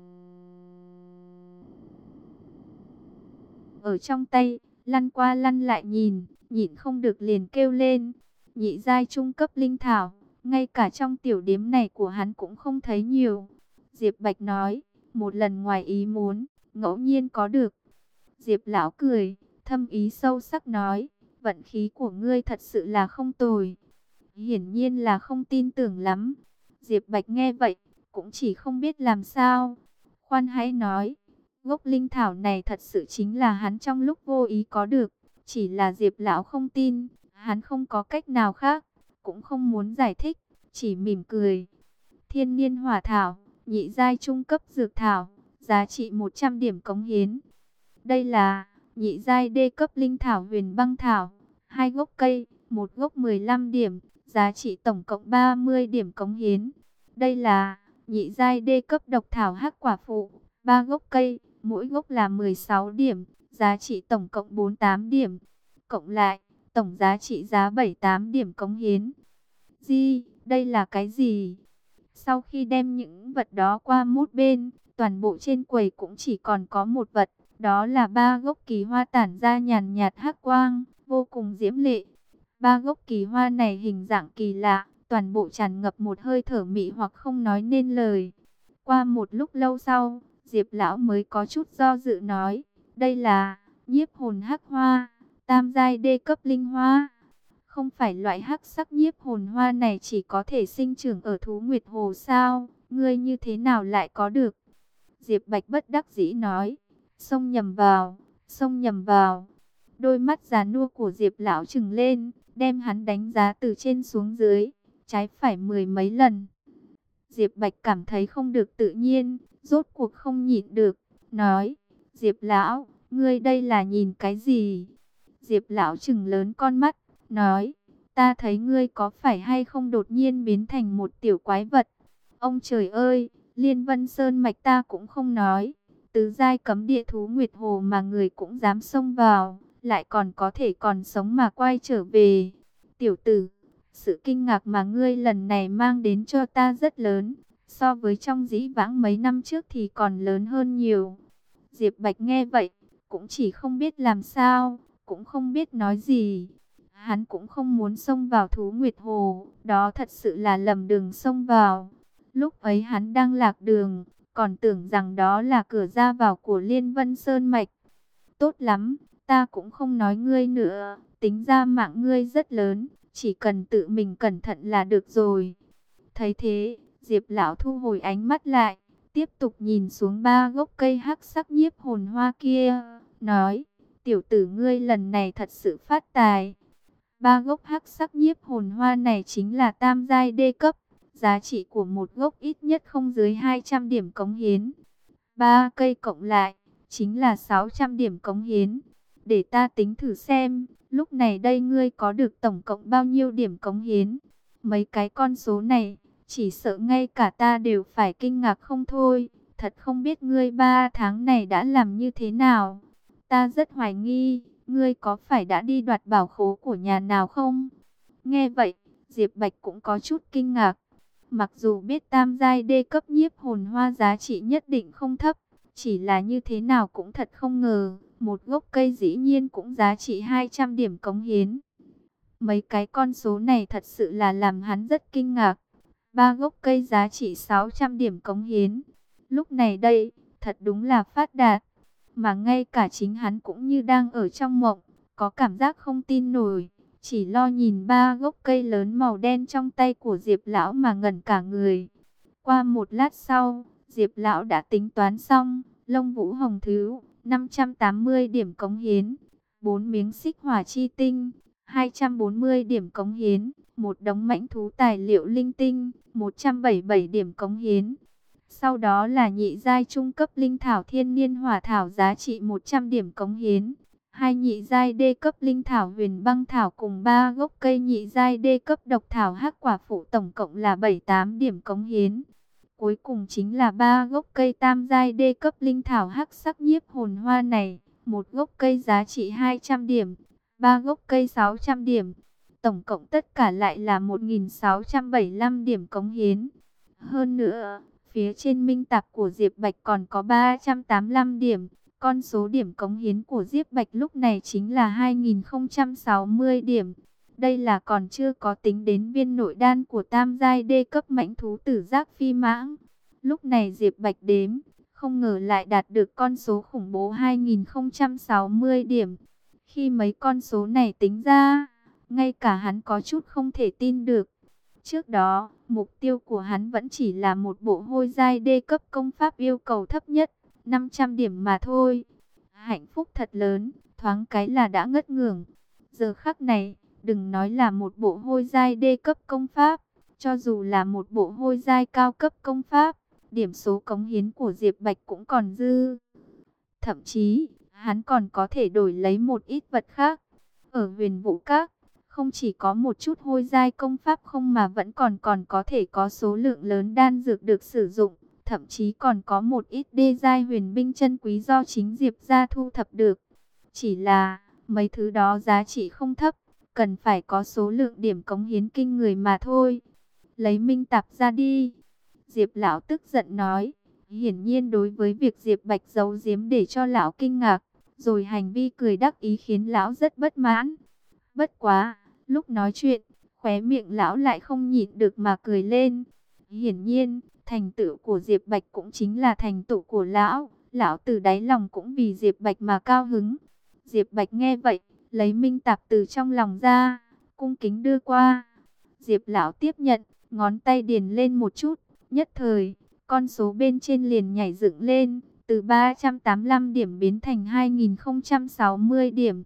ở trong tay, lăn qua lăn lại nhìn, nhịn không được liền kêu lên. Nhị giai trung cấp linh thảo, ngay cả trong tiểu điếm này của hắn cũng không thấy nhiều. Diệp Bạch nói, một lần ngoài ý muốn, ngẫu nhiên có được. Diệp lão cười, thâm ý sâu sắc nói, vận khí của ngươi thật sự là không tồi. Hiển nhiên là không tin tưởng lắm. Diệp Bạch nghe vậy, cũng chỉ không biết làm sao. Khoan hãy nói, gốc linh thảo này thật sự chính là hắn trong lúc vô ý có được. Chỉ là Diệp lão không tin, hắn không có cách nào khác, cũng không muốn giải thích, chỉ mỉm cười. Thiên niên hỏa thảo, nhị giai trung cấp dược thảo, giá trị 100 điểm cống hiến. Đây là nhị giai đê cấp linh thảo huyền băng thảo, 2 gốc cây, một gốc 15 điểm, giá trị tổng cộng 30 điểm cống hiến. Đây là nhị giai đê cấp độc thảo hắc quả phụ, 3 gốc cây, mỗi gốc là 16 điểm, giá trị tổng cộng 48 điểm. Cộng lại, tổng giá trị giá 78 điểm cống hiến. Đây là cái gì? Sau khi đem những vật đó qua một bên, toàn bộ trên quầy cũng chỉ còn có một vật. Đó là 3 gốc kỳ hoa tản ra nhàn nhạt hắc quang, vô cùng diễm lệ. 3 gốc kỳ hoa này hình dạng kỳ lạ, toàn bộ tràn ngập một hơi thở mị hoặc không nói nên lời. Qua một lúc lâu sau, Diệp lão mới có chút do dự nói, đây là nhiếp hồn hắc hoa, tam giai đê cấp linh hoa. Không phải loại hắc sắc nhiếp hồn hoa này chỉ có thể sinh trưởng ở thú nguyệt hồ sao? Ngươi như thế nào lại có được? Diệp Bạch bất đắc dĩ nói, xông nhầm vào, xông nhầm vào. Đôi mắt già nua của Diệp lão trừng lên, đem hắn đánh giá từ trên xuống dưới, trái phải 10 mấy lần. Diệp Bạch cảm thấy không được tự nhiên, rốt cuộc không nhịn được, nói, Diệp lão, ngươi đây là nhìn cái gì? Diệp lão trừng lớn con mắt, nói, ta thấy ngươi có phải hay không đột nhiên biến thành một tiểu quái vật. Ông trời ơi, Liên Vân Sơn mạch ta cũng không nói. Tứ giai cấm địa thú Nguyệt Hồ mà người cũng dám xông vào, lại còn có thể còn sống mà quay trở về. Tiểu tử, sự kinh ngạc mà ngươi lần này mang đến cho ta rất lớn, so với trong dĩ vãng mấy năm trước thì còn lớn hơn nhiều. Diệp Bạch nghe vậy, cũng chỉ không biết làm sao, cũng không biết nói gì. Hắn cũng không muốn xông vào thú Nguyệt Hồ, đó thật sự là lầm đường xông vào. Lúc ấy hắn đang lạc đường, còn tưởng rằng đó là cửa ra vào của Liên Vân Sơn Mạch. Tốt lắm, ta cũng không nói ngươi nữa, tính ra mạng ngươi rất lớn, chỉ cần tự mình cẩn thận là được rồi. Thấy thế, Diệp lão thu hồi ánh mắt lại, tiếp tục nhìn xuống ba gốc cây hắc sắc nhiếp hồn hoa kia, nói, tiểu tử ngươi lần này thật sự phát tài. Ba gốc hắc sắc nhiếp hồn hoa này chính là tam giai đê cấp, giá trị của một gốc ít nhất không dưới 200 điểm cống hiến. Ba cây cộng lại, chính là 600 điểm cống hiến. Để ta tính thử xem, lúc này đây ngươi có được tổng cộng bao nhiêu điểm cống hiến. Mấy cái con số này, chỉ sợ ngay cả ta đều phải kinh ngạc không thôi. Thật không biết ngươi 3 tháng này đã làm như thế nào. Ta rất hoài nghi, ngươi có phải đã đi đoạt bảo khố của nhà nào không? Nghe vậy, Diệp Bạch cũng có chút kinh ngạc. Mặc dù biết tam giai đê cấp nhiếp hồn hoa giá trị nhất định không thấp, chỉ là như thế nào cũng thật không ngờ, một gốc cây dĩ nhiên cũng giá trị 200 điểm cống hiến. Mấy cái con số này thật sự là làm hắn rất kinh ngạc. Ba gốc cây giá trị 600 điểm cống hiến. Lúc này đây, thật đúng là phát đạt. Mà ngay cả chính hắn cũng như đang ở trong mộng, có cảm giác không tin nổi. Chỉ lo nhìn ba gốc cây lớn màu đen trong tay của Diệp lão mà ngẩn cả người. Qua một lát sau, Diệp lão đã tính toán xong, lông vũ hồng thứ, 580 điểm cống hiến, 4 miếng xích hỏa chi tinh, 240 điểm cống hiến, một đống mãnh thú tài liệu linh tinh, 177 điểm cống hiến. Sau đó là nhị giai trung cấp linh thảo thiên niên hỏa thảo giá trị 100 điểm cống hiến. Hai nhị giai đê cấp linh thảo huyền băng thảo cùng ba gốc cây nhị giai đê cấp độc thảo hắc quả phụ tổng cộng là 78 điểm cống hiến. Cuối cùng chính là ba gốc cây tam giai đê cấp linh thảo hắc sắc nhiếp hồn hoa này. Một gốc cây giá trị 200 điểm, ba gốc cây 600 điểm. Tổng cộng tất cả lại là 1.675 điểm cống hiến. Hơn nữa, phía trên minh tạp của Diệp Bạch còn có 385 điểm. Con số điểm cống hiến của Diệp Bạch lúc này chính là 2060 điểm. Đây là còn chưa có tính đến viên nội đan của tam giai đê cấp mãnh thú tử giác phi mãng. Lúc này Diệp Bạch đếm, không ngờ lại đạt được con số khủng bố 2060 điểm. Khi mấy con số này tính ra, ngay cả hắn có chút không thể tin được. Trước đó, mục tiêu của hắn vẫn chỉ là một bộ hôi giai đê cấp công pháp yêu cầu thấp nhất, 500 điểm mà thôi. Hạnh phúc thật lớn, thoáng cái là đã ngất ngưởng. Giờ khắc này, đừng nói là một bộ hôi giai đê cấp công pháp, cho dù là một bộ hôi giai cao cấp công pháp, điểm số cống hiến của Diệp Bạch cũng còn dư. Thậm chí, hắn còn có thể đổi lấy một ít vật khác. Ở Huyền Vũ Các, không chỉ có một chút hôi giai công pháp không mà vẫn còn có thể có số lượng lớn đan dược được sử dụng. Thậm chí còn có một ít đê giai huyền binh chân quý do chính Diệp gia thu thập được. Chỉ là, mấy thứ đó giá trị không thấp, cần phải có số lượng điểm cống hiến kinh người mà thôi. Lấy minh tạp ra đi. Diệp lão tức giận nói. Hiển nhiên đối với việc Diệp Bạch giấu giếm để cho lão kinh ngạc, rồi hành vi cười đắc ý khiến lão rất bất mãn. Bất quá, lúc nói chuyện, khóe miệng lão lại không nhịn được mà cười lên. Hiển nhiên, thành tựu của Diệp Bạch cũng chính là thành tựu của lão. Lão từ đáy lòng cũng vì Diệp Bạch mà cao hứng. Diệp Bạch nghe vậy, lấy minh tạp từ trong lòng ra, cung kính đưa qua. Diệp lão tiếp nhận, ngón tay điền lên một chút, nhất thời, con số bên trên liền nhảy dựng lên, từ 385 điểm biến thành 2060 điểm.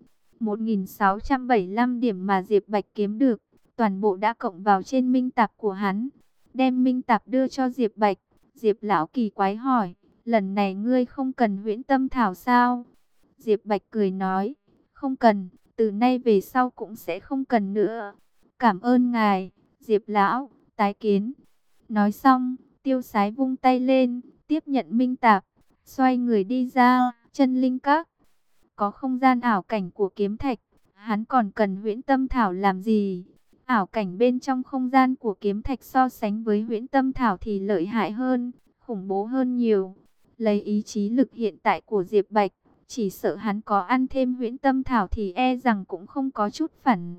1675 điểm mà Diệp Bạch kiếm được, toàn bộ đã cộng vào trên minh tạp của hắn. Đem minh tạp đưa cho Diệp Bạch, Diệp lão kỳ quái hỏi, lần này ngươi không cần huyễn tâm thảo sao? Diệp Bạch cười nói, không cần, từ nay về sau cũng sẽ không cần nữa. Cảm ơn ngài, Diệp lão, tái kiến. Nói xong, tiêu sái vung tay lên, tiếp nhận minh tạp, xoay người đi ra chân linh các. Có không gian ảo cảnh của kiếm thạch, hắn còn cần huyễn tâm thảo làm gì? Ảo cảnh bên trong không gian của kiếm thạch so sánh với huyễn tâm thảo thì lợi hại hơn, khủng bố hơn nhiều. Lấy ý chí lực hiện tại của Diệp Bạch, chỉ sợ hắn có ăn thêm huyễn tâm thảo thì e rằng cũng không có chút phản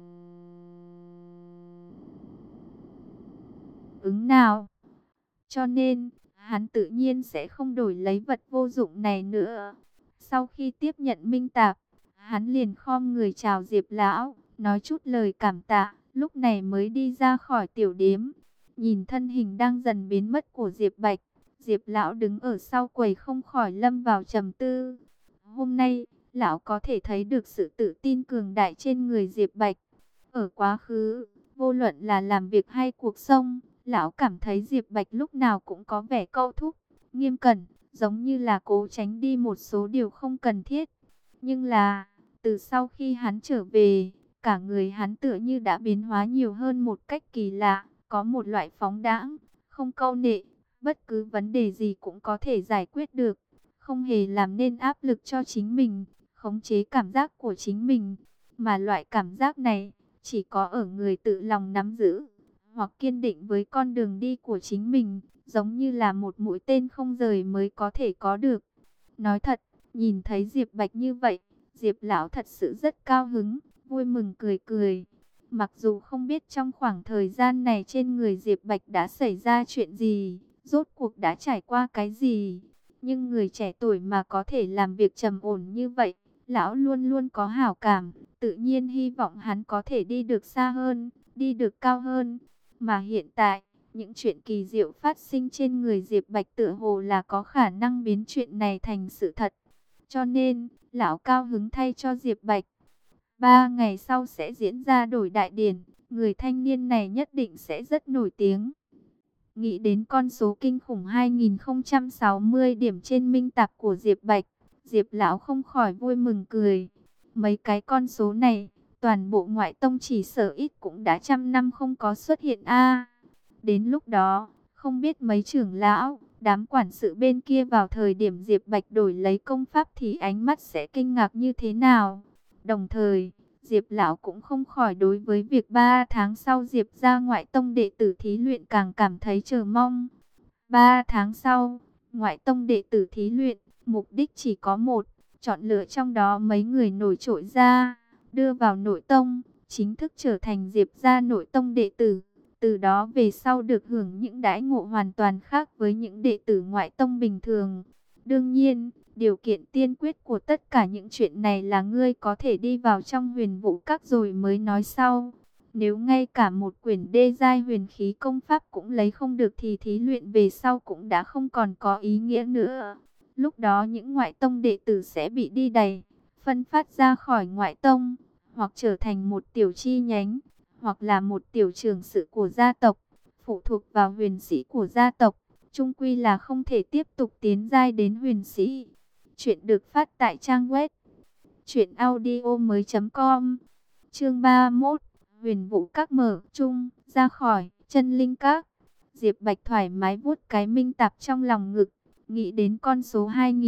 ứng nào. Cho nên, hắn tự nhiên sẽ không đổi lấy vật vô dụng này nữa. Sau khi tiếp nhận minh tạp, hắn liền khom người chào Diệp lão, nói chút lời cảm tạ, lúc này mới đi ra khỏi tiểu điếm. Nhìn thân hình đang dần biến mất của Diệp Bạch, Diệp lão đứng ở sau quầy không khỏi lâm vào trầm tư. Hôm nay, lão có thể thấy được sự tự tin cường đại trên người Diệp Bạch. Ở quá khứ, vô luận là làm việc hay cuộc sống, lão cảm thấy Diệp Bạch lúc nào cũng có vẻ câu thúc, nghiêm cẩn, giống như là cố tránh đi một số điều không cần thiết. Nhưng là, từ sau khi hắn trở về, cả người hắn tựa như đã biến hóa nhiều hơn một cách kỳ lạ, có một loại phóng đãng, không câu nệ, bất cứ vấn đề gì cũng có thể giải quyết được, không hề làm nên áp lực cho chính mình, khống chế cảm giác của chính mình, mà loại cảm giác này chỉ có ở người tự lòng nắm giữ hoặc kiên định với con đường đi của chính mình, giống như là một mũi tên không rời mới có thể có được. Nói thật, nhìn thấy Diệp Bạch như vậy, Diệp lão thật sự rất cao hứng, vui mừng cười cười. Mặc dù không biết trong khoảng thời gian này trên người Diệp Bạch đã xảy ra chuyện gì, rốt cuộc đã trải qua cái gì, nhưng người trẻ tuổi mà có thể làm việc trầm ổn như vậy, lão luôn luôn có hảo cảm, tự nhiên hy vọng hắn có thể đi được xa hơn, đi được cao hơn. Mà hiện tại, những chuyện kỳ diệu phát sinh trên người Diệp Bạch tựa hồ là có khả năng biến chuyện này thành sự thật. Cho nên, lão cao hứng thay cho Diệp Bạch. 3 ngày sau sẽ diễn ra đổi đại điển, người thanh niên này nhất định sẽ rất nổi tiếng. Nghĩ đến con số kinh khủng 2060 điểm trên minh tạp của Diệp Bạch, Diệp lão không khỏi vui mừng cười. Mấy cái con số này, toàn bộ ngoại tông chỉ sợ ít cũng đã trăm năm không có xuất hiện a. Đến lúc đó, không biết mấy trưởng lão, đám quản sự bên kia vào thời điểm Diệp Bạch đổi lấy công pháp thì ánh mắt sẽ kinh ngạc như thế nào. Đồng thời, Diệp lão cũng không khỏi đối với việc 3 tháng sau Diệp ra ngoại tông đệ tử thí luyện càng cảm thấy chờ mong. 3 tháng sau, ngoại tông đệ tử thí luyện, mục đích chỉ có một, chọn lựa trong đó mấy người nổi trội ra, đưa vào nội tông, chính thức trở thành Diệp gia nội tông đệ tử. Từ đó về sau được hưởng những đãi ngộ hoàn toàn khác với những đệ tử ngoại tông bình thường. Đương nhiên, điều kiện tiên quyết của tất cả những chuyện này là ngươi có thể đi vào trong huyền vũ các rồi mới nói sau. Nếu ngay cả một quyển đê giai huyền khí công pháp cũng lấy không được thì thí luyện về sau cũng đã không còn có ý nghĩa nữa. Lúc đó những ngoại tông đệ tử sẽ bị đi đày, phân phát ra khỏi ngoại tông, hoặc trở thành một tiểu chi nhánh, hoặc là một tiểu trưởng sự của gia tộc, phụ thuộc vào huyền sĩ của gia tộc, chung quy là không thể tiếp tục tiến giai đến huyền sĩ. Chuyện được phát tại trang web truyệnaudiomoi.com. Chương 31, Huyền Vũ Các mở chung, ra khỏi chân linh các. Diệp Bạch thoải mái vuốt cái minh tạp trong lòng ngực, nghĩ đến con số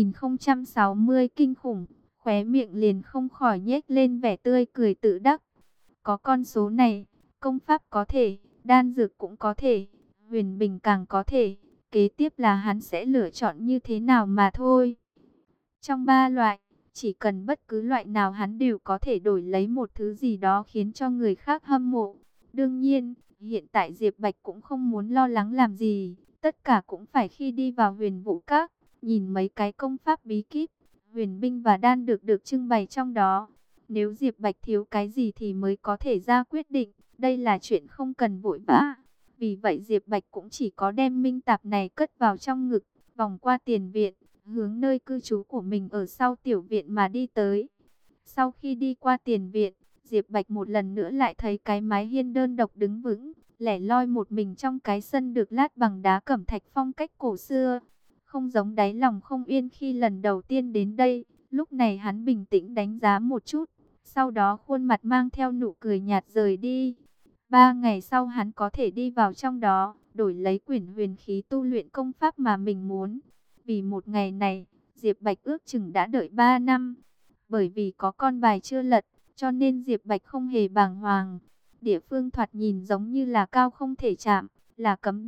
2060 kinh khủng, khóe miệng liền không khỏi nhếch lên vẻ tươi cười tự đắc. Có con số này, công pháp có thể, đan dược cũng có thể, huyền bình càng có thể, kế tiếp là hắn sẽ lựa chọn như thế nào mà thôi. Trong 3 loại, chỉ cần bất cứ loại nào hắn đều có thể đổi lấy một thứ gì đó khiến cho người khác hâm mộ. Đương nhiên, hiện tại Diệp Bạch cũng không muốn lo lắng làm gì, tất cả cũng phải khi đi vào huyền vũ các, nhìn mấy cái công pháp bí kíp, huyền binh và đan được trưng bày trong đó. Nếu Diệp Bạch thiếu cái gì thì mới có thể ra quyết định, đây là chuyện không cần vội vã. Vì vậy Diệp Bạch cũng chỉ có đem minh tạp này cất vào trong ngực, vòng qua tiền viện, hướng nơi cư trú của mình ở sau tiểu viện mà đi tới. Sau khi đi qua tiền viện, Diệp Bạch một lần nữa lại thấy cái mái hiên đơn độc đứng vững, lẻ loi một mình trong cái sân được lát bằng đá cẩm thạch phong cách cổ xưa. Không giống đáy lòng không yên khi lần đầu tiên đến đây, lúc này hắn bình tĩnh đánh giá một chút, sau đó khuôn mặt mang theo nụ cười nhạt rời đi. 3 ngày sau hắn có thể đi vào trong đó, đổi lấy quyển huyền khí tu luyện công pháp mà mình muốn. Vì một ngày này, Diệp Bạch ước chừng đã đợi 3 năm. Bởi vì có con bài chưa lật, cho nên Diệp Bạch không hề bàng hoàng. Địa phương thoạt nhìn giống như là cao không thể chạm, là cấm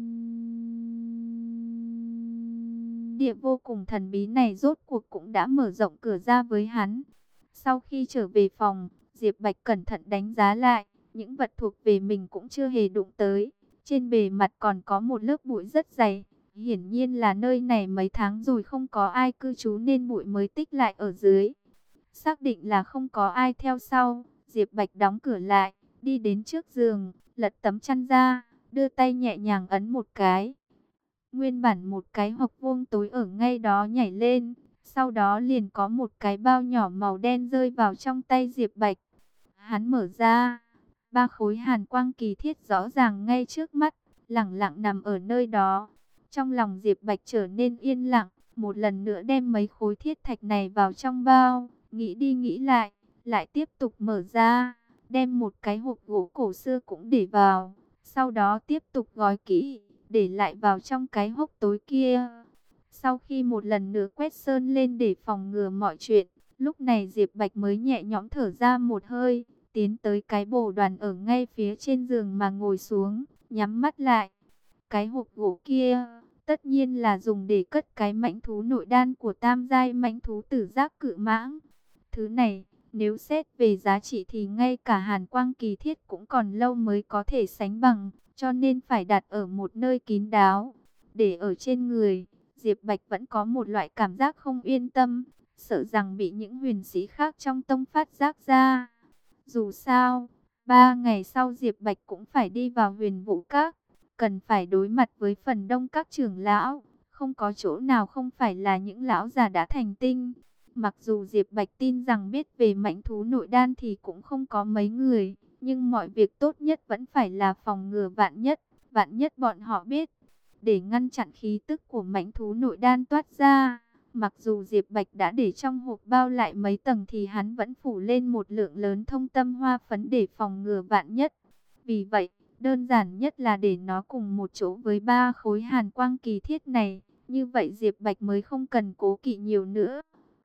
địa vô cùng thần bí này rốt cuộc cũng đã mở rộng cửa ra với hắn. Sau khi trở về phòng, Diệp Bạch cẩn thận đánh giá lại, những vật thuộc về mình cũng chưa hề đụng tới. Trên bề mặt còn có một lớp bụi rất dày. Hiển nhiên là nơi này mấy tháng rồi không có ai cư trú nên bụi mới tích lại ở dưới. Xác định là không có ai theo sau, Diệp Bạch đóng cửa lại, đi đến trước giường, lật tấm chăn ra, đưa tay nhẹ nhàng ấn một cái. Nguyên bản một cái hộc vuông tối ở ngay đó nhảy lên, sau đó liền có một cái bao nhỏ màu đen rơi vào trong tay Diệp Bạch. Hắn mở ra, 3 khối hàn quang kỳ thiết rõ ràng ngay trước mắt, lẳng lặng nằm ở nơi đó. Trong lòng Diệp Bạch trở nên yên lặng, một lần nữa đem mấy khối thiết thạch này vào trong bao, nghĩ đi nghĩ lại, lại tiếp tục mở ra, đem một cái hộp gỗ cổ xưa cũng để vào, sau đó tiếp tục gói kỹ, để lại vào trong cái hốc tối kia. Sau khi một lần nữa quét sơn lên để phòng ngừa mọi chuyện, lúc này Diệp Bạch mới nhẹ nhõm thở ra một hơi, tiến tới cái bồ đoàn ở ngay phía trên giường mà ngồi xuống, nhắm mắt lại. Cái hộp gỗ kia, tất nhiên là dùng để cất cái mãnh thú nội đan của tam giai mãnh thú tử giác cự mãng. Thứ này, nếu xét về giá trị thì ngay cả hàn quang kỳ thiết cũng còn lâu mới có thể sánh bằng, cho nên phải đặt ở một nơi kín đáo. Để ở trên người, Diệp Bạch vẫn có một loại cảm giác không yên tâm, sợ rằng bị những huyền sĩ khác trong tông phát giác ra. Dù sao, 3 ngày sau Diệp Bạch cũng phải đi vào Huyền Vũ Các, cần phải đối mặt với phần đông các trưởng lão, không có chỗ nào không phải là những lão già đã thành tinh. Mặc dù Diệp Bạch tin rằng biết về mãnh thú nội đan thì cũng không có mấy người, nhưng mọi việc tốt nhất vẫn phải là phòng ngừa vạn nhất bọn họ biết, để ngăn chặn khí tức của mãnh thú nội đan toát ra. Mặc dù Diệp Bạch đã để trong hộp bao lại mấy tầng thì hắn vẫn phủ lên một lượng lớn thông tâm hoa phấn để phòng ngừa vạn nhất. Vì vậy, đơn giản nhất là để nó cùng một chỗ với 3 khối hàn quang kỳ thiết này. Như vậy Diệp Bạch mới không cần cố kỵ nhiều nữa.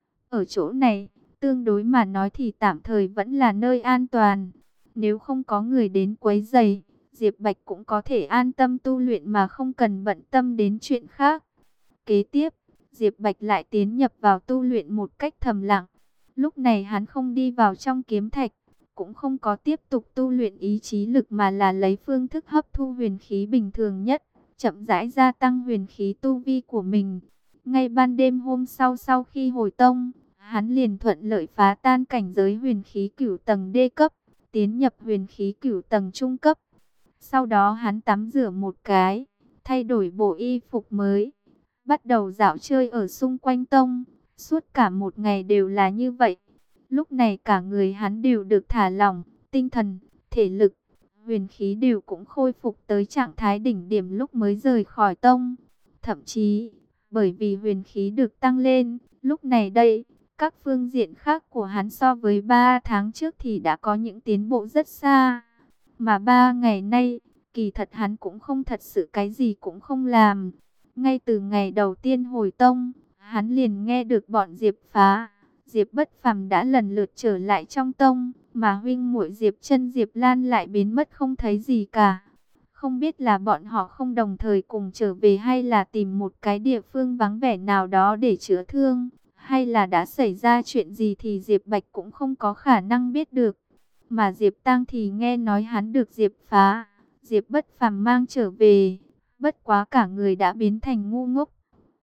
Ở chỗ này, tương đối mà nói thì tạm thời vẫn là nơi an toàn. Nếu không có người đến quấy rầy, Diệp Bạch cũng có thể an tâm tu luyện mà không cần bận tâm đến chuyện khác. Kế tiếp, Diệp Bạch lại tiến nhập vào tu luyện một cách thầm lặng. Lúc này hắn không đi vào trong kiếm thạch, cũng không có tiếp tục tu luyện ý chí lực mà là lấy phương thức hấp thu huyền khí bình thường nhất, chậm rãi gia tăng huyền khí tu vi của mình. Ngay ban đêm hôm sau khi hồi tông, hắn liền thuận lợi phá tan cảnh giới huyền khí cửu tầng D cấp, tiến nhập huyền khí cửu tầng trung cấp. Sau đó hắn tắm rửa một cái, thay đổi bộ y phục mới, bắt đầu dạo chơi ở xung quanh tông. Suốt cả một ngày đều là như vậy. Lúc này cả người hắn đều được thả lỏng, tinh thần, thể lực, huyền khí đều cũng khôi phục tới trạng thái đỉnh điểm lúc mới rời khỏi tông. Thậm chí, bởi vì huyền khí được tăng lên, lúc này đây, các phương diện khác của hắn so với 3 tháng trước thì đã có những tiến bộ rất xa. Mà 3 ngày nay, kỳ thật hắn cũng không thật sự cái gì cũng không làm. Ngay từ ngày đầu tiên hồi tông, hắn liền nghe được bọn Diệp Phá, Diệp Bất Phàm đã lần lượt trở lại trong tông, mà huynh muội Diệp Chân, Diệp Lan lại biến mất không thấy gì cả. Không biết là bọn họ không đồng thời cùng trở về hay là tìm một cái địa phương vắng vẻ nào đó để chữa thương, hay là đã xảy ra chuyện gì thì Diệp Bạch cũng không có khả năng biết được. Mà Diệp Tăng thì nghe nói hắn được Diệp Phá, Diệp Bất Phàm mang trở về, bất quá cả người đã biến thành ngu ngốc,